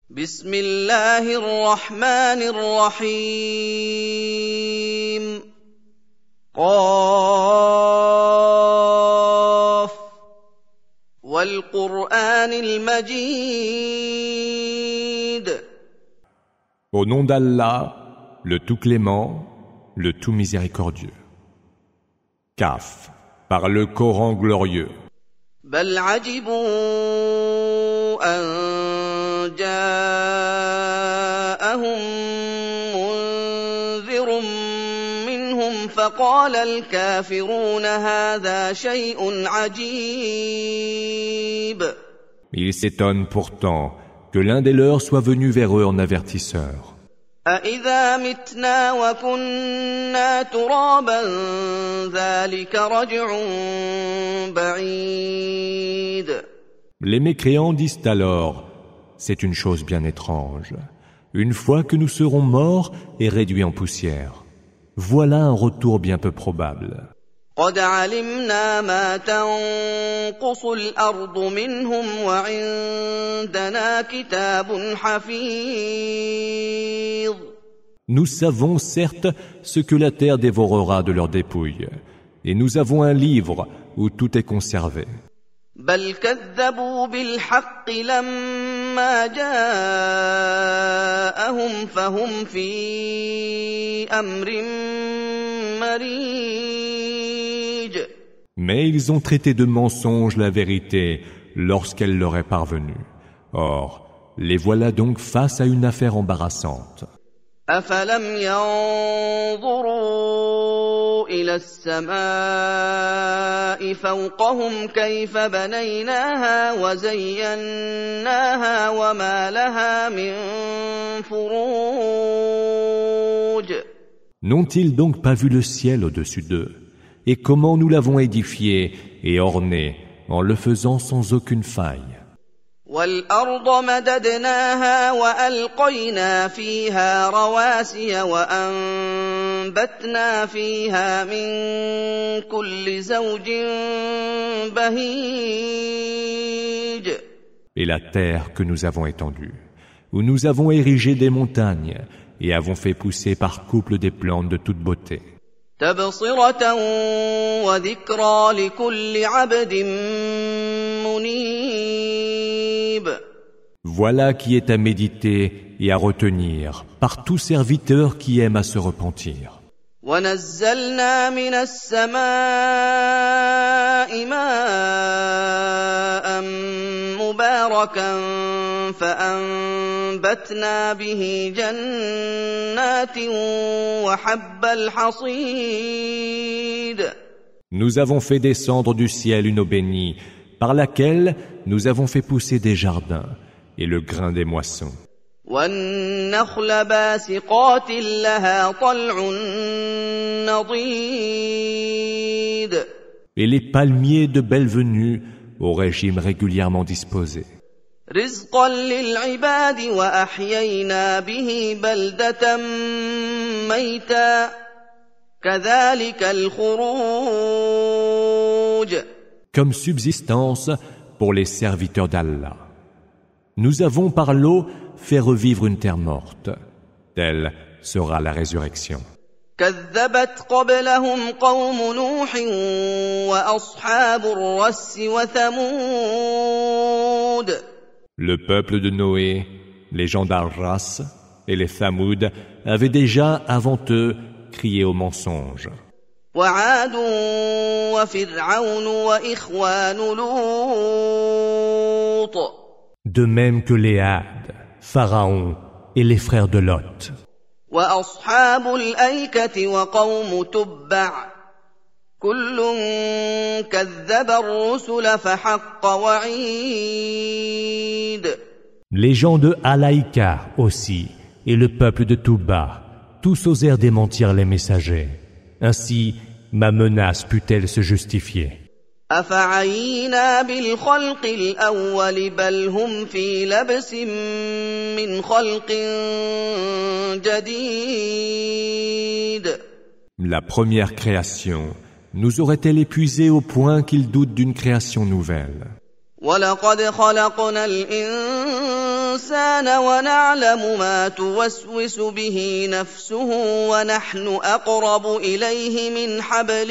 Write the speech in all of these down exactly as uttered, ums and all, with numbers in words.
بسم الله الرحمن الرحيم قاف والقرآن المجيد. Au nom d'Allah, le tout clément, le tout miséricordieux. Kaf, par le Coran glorieux. بل عجبوا أن جاءهم منذر منهم فقال الكافرون هذا شيء عجيب. Ils s'étonnent pourtant que l'un des leurs soit venu vers eux en avertisseur. أَإِذَا مِتْنَا وَكُنَّا تُرَابًا ذَلِكَ رَجْعٌ بَعِيدٌ. Les mécréants disent alors, c'est une chose bien étrange. Une fois que nous serons morts et réduits en poussière, voilà un retour bien peu probable. قَدْ عَلِمْنَا مَا تَنقُصُ الْأَرْضُ مِنْهُمْ وَعِندَنَا كِتَابٌ حَفِيظٌ. Nous savons certes ce que la terre dévorera de leurs dépouilles, et nous avons un livre où tout est conservé. بل كذبوا بالحق لما جاءهم فهم في أمر مريج. Mais ils ont traité de mensonge la vérité lorsqu'elle leur est parvenue. Or, les voilà donc face à une affaire embarrassante. أفلم ينظروا إلى السماء فوقهم كيف بنيناها وزيناها وما لها من فروج. N'ont-ils donc pas vu le ciel au-dessus d'eux, et comment nous l'avons édifié et orné en le faisant sans aucune faille? وَالْأَرْضَ مَدَدْنَاهَا وَأَلْقَيْنَا فِيهَا رَوَاسِيَ وَأَنبَتْنَا فِيهَا مِن كُلِّ زَوْجٍ بَهِيجٍ. Et la terre que nous avons étendue, où nous avons érigé des montagnes et avons fait pousser par couple des plantes de toute beauté. تَبْصِرَةً وَذِكْرَى لِكُلِّ عَبْدٍ مُنِيبٍ. Voilà qui est à méditer et à retenir par tout serviteur qui aime à se repentir. وَنَزَّلْنَا مِنَ السَّمَاءِ مَاءً مُبَارَكًا فَأَنبَتْنَا بِهِ جَنَّاتٍ وَحَبَّ الْحَصِيدِ. Nous avons fait descendre du ciel une eau bénie, par laquelle nous avons fait pousser des jardins et le grain des moissons. وَالنَّخْلَ بَاسِقَاتٍ لَهَا طَلْعٌ نَضِيدٌ. Et les palmiers de belle venue au régime régulièrement disposé. رِزْقًا لِلْعِبَادِ وَأَحْيَيْنَا بِهِ بَلْدَةً مَيْتًا كَذَلِكَ الْخُرُوجُ. Comme subsistance pour les serviteurs d'Allah. Nous avons par l'eau fait revivre une terre morte. Telle sera la résurrection. كذبت قبلهم قوم نوح وأصحاب الرس وثمود. Le peuple de Noé, les gens d'Arras et les Thamoud avaient déjà avant eux crié au mensonge. وعاد وفرعون وإخوان لوط. De même que les Hades, Pharaon et les frères de Lot. وأصحاب الأيكة وقوم تبع كل كذب الرسل فحق وعيد. Les gens de Alaïka aussi et le peuple de Touba, tous osèrent démentir les messagers. Ainsi, ma menace put-elle se justifier. أفعينا بالخلق الأول بل هم في لبس من خلق جديد. La première création nous aurait-elle épuisés au point qu'ils doutent d'une création nouvelle? وَلَقَدْ خَلَقْنَا الْإِنسَانَ الإنسان ونعلم ما توسوس به نفسه ونحن أقرب إليه من حبل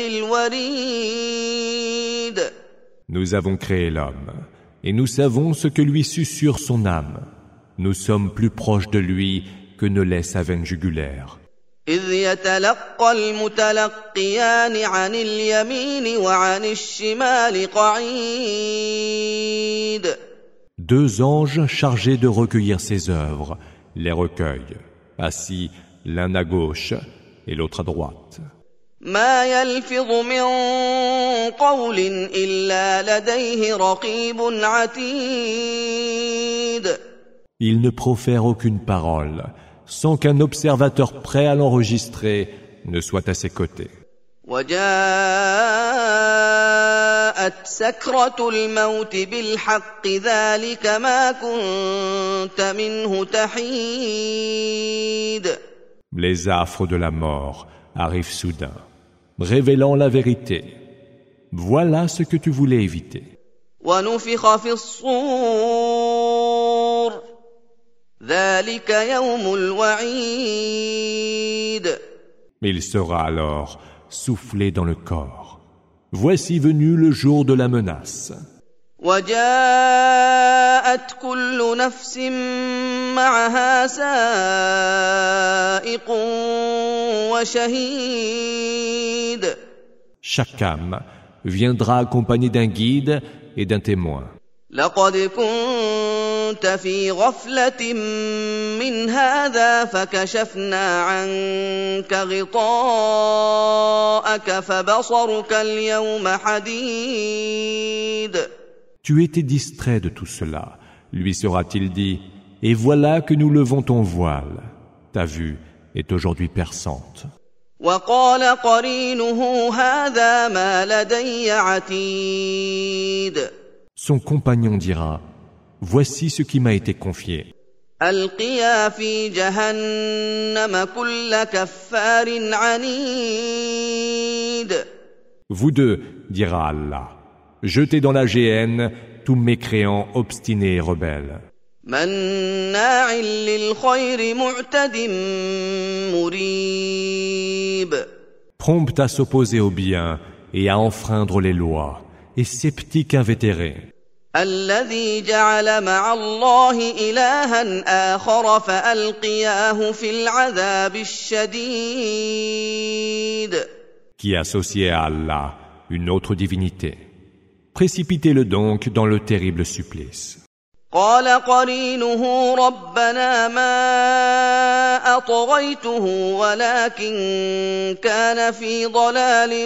الوريد. Nous avons créé l'homme, et nous savons ce que lui susurre son âme. Nous sommes plus proches de lui que ne l'est sa veine jugulaire. إذ يتلقى المتلقيان عن اليمين وعن الشمال قعيد. Deux anges chargés de recueillir ses œuvres les recueillent, assis l'un à gauche et l'autre à droite. ما يلفظ من قول إلا لديه رقيب عتيد. Il ne profère aucune parole sans qu'un observateur prêt à l'enregistrer ne soit à ses côtés. وجاءت سكرة الموت بالحق ذلك ما كنت منه تحيد. Les affres de la mort arrivent soudain, révélant la vérité. Voilà ce que tu voulais éviter. ونفخ في الصور ذلك يوم الوعيد. Il sera alors soufflé dans le corps. Voici venu le jour de la menace. وجاءت كل نفس معها سائق وشهيد. Chaque âme viendra accompagnée d'un guide et d'un témoin. لقد كنت في غفلة من هذا فكشفنا عنك غطاءك فبصرك اليوم حديد. Tu étais distrait de tout cela, lui sera-t-il dit, et voilà que nous levons ton voile. Ta vue est aujourd'hui perçante. وقال قرينه هذا ما لدي عتيد. Son compagnon dira, voici ce qui m'a été confié. ألقيا في جهنم كل كفار عنيد. Vous deux, dira Allah, jetez dans la géhenne tous mécréants obstinés et rebelles. مناع للخير معتد مريب. Prompt à s'opposer au bien et à enfreindre les lois, et sceptique invétéré. الذي جعل مع الله إلها آخر فألقياه في العذاب الشديد. Qui associait à Allah une autre divinité. Précipitez-le donc dans le terrible supplice. قال قرينه ربنا ما أطغيته ولكن كان في ضلال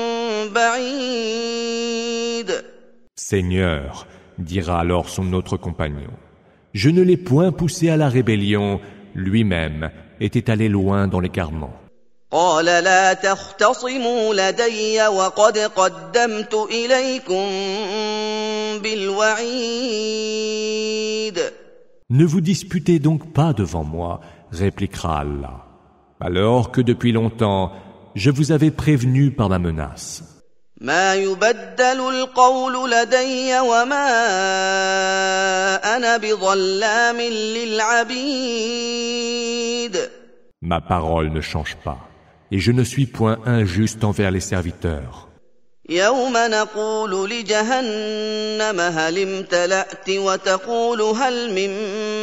بعيد. Seigneur, dira alors son autre compagnon, je ne l'ai point poussé à la rébellion, lui-même était allé loin dans l'égarement. قال لا تختصموا لدي وقد قدمت إليكم بالوعيد. Ne vous disputez donc pas devant moi, répliquera Allah, alors que depuis longtemps je vous avais prévenu par ma menace. ما يبدل القول لدي وما أنا بظلام للعبيد. Ma parole ne change pas, et je ne suis point injuste envers les serviteurs. يوم نقول لجهنم هل امتلأت وتقول هل من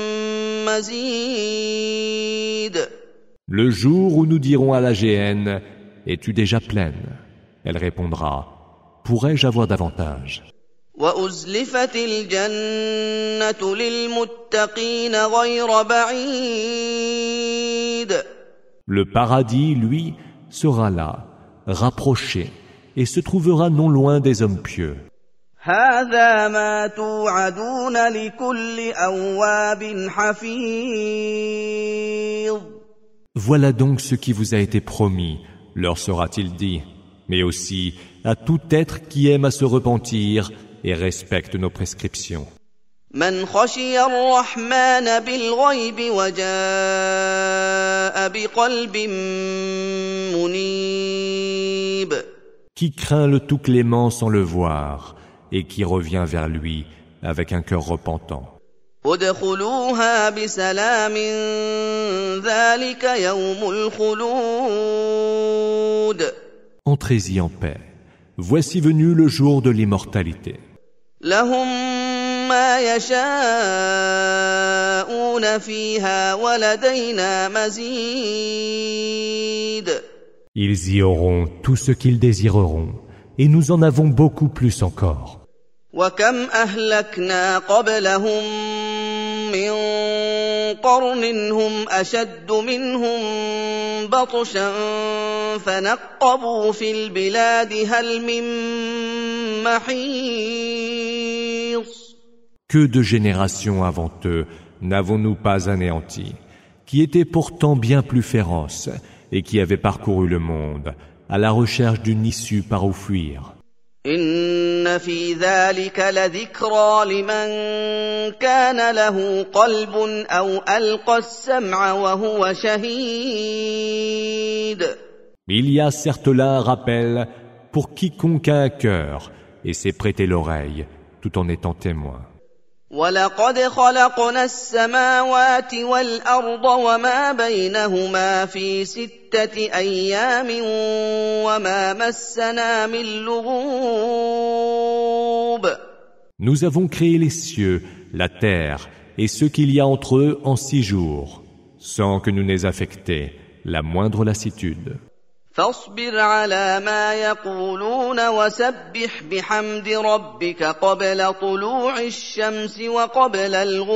مزيد. Le jour où nous dirons à la géhenne, es-tu déjà pleine? Elle répondra, pourrais-je avoir davantage? وأزلفت الجنة للمتقين غير بعيد. Le paradis, lui, sera là, rapproché, et se trouvera non loin des hommes pieux. هذا ما توعدون لكل أواب حفيظ. Voilà donc ce qui vous a été promis, leur sera-t-il dit, mais aussi à tout être qui aime à se repentir et respecte nos prescriptions. من خشي الرحمن بالغيب وجاء بقلب منيب. Qui craint le tout clément sans le voir et qui revient vers lui avec un cœur repentant. ادخلوها بسلام ذلك يوم الخلود. Entrez-y en paix. Voici venu le jour de l'immortalité. لهم ما يشاءون فيها ولدينا مزيد. Ils y auront tout ce qu'ils désireront, et nous en avons beaucoup plus encore. وكم أهلكنا قبلهم من قرن هم أشد منهم بطشا فنقبوا في البلاد هل من محيص. Que de générations avant eux n'avons-nous pas anéantis, qui étaient pourtant bien plus féroces et qui avaient parcouru le monde à la recherche d'une issue par où fuir. إن في ذلك لذكرى لمن كان له قلب أو ألقى السمع وهو شهيد. Il y a certes là un rappel pour quiconque a un cœur et s'est prêté l'oreille tout en étant témoin. وَلَقَدْ خَلَقْنَا السَّمَاوَاتِ وَالْأَرْضَ وَمَا بَيْنَهُمَا فِي سِتَّةِ أَيَّامٍ وَمَا مَسَّنَا مِن لُغُوبٍ. Nous avons créé les cieux, la terre et ce qu'il y a entre eux en six jours, sans que nous n'ait affecté la moindre lassitude. فاصبر على ما يقولون وسبح بحمد ربك قبل طلوع الشمس وقبل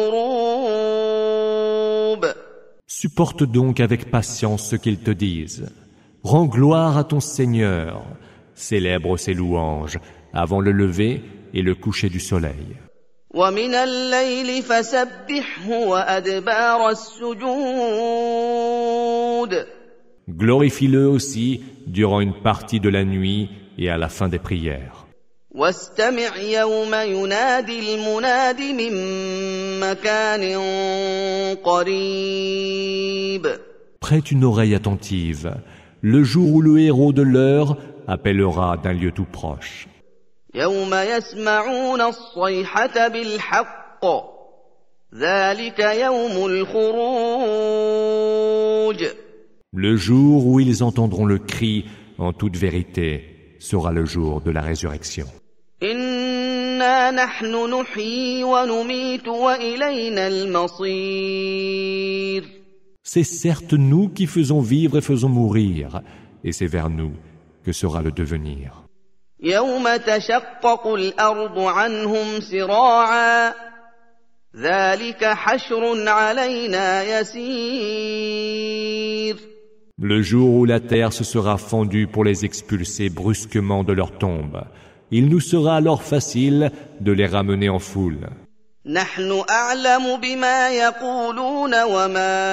الغروب. Supporte donc avec patience ce qu'ils te disent. Rends gloire à ton Seigneur. Célèbre ses louanges avant le lever et le coucher du soleil. ومن الليل فسبحه وأدبار السجود. Glorifie-le aussi durant une partie de la nuit et à la fin des prières. واستمع يوم ينادي المناد من مكان قريب. Prête une oreille attentive, le jour où le héros de l'heure appellera d'un lieu tout proche. يوم يسمعون الصيحة بالحق ذلك يوم الخروج. Le jour où ils entendront le cri en toute vérité sera le jour de la résurrection. إنا نحن نحيي ونميت وإلينا المصير. C'est certes nous qui faisons vivre et faisons mourir, et c'est vers nous que sera le devenir. يوم تشقق الأرض عنهم سراعا ذلك حشر علينا يسير. Le jour où la terre se sera fendue pour les expulser brusquement de leur tombe, il nous sera alors facile de les ramener en foule. نحن أعلم بما يقولون وما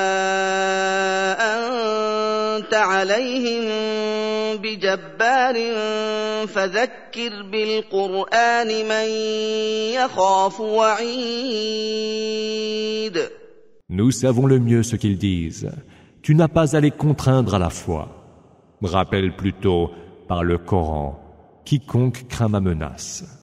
أنت عليهم بجبار فذكر بالقرآن من يخاف وعيد. Nous savons le mieux ce qu'ils disent. Tu n'as pas à les contraindre à la foi. Rappelle plutôt par le Coran quiconque craint ma menace.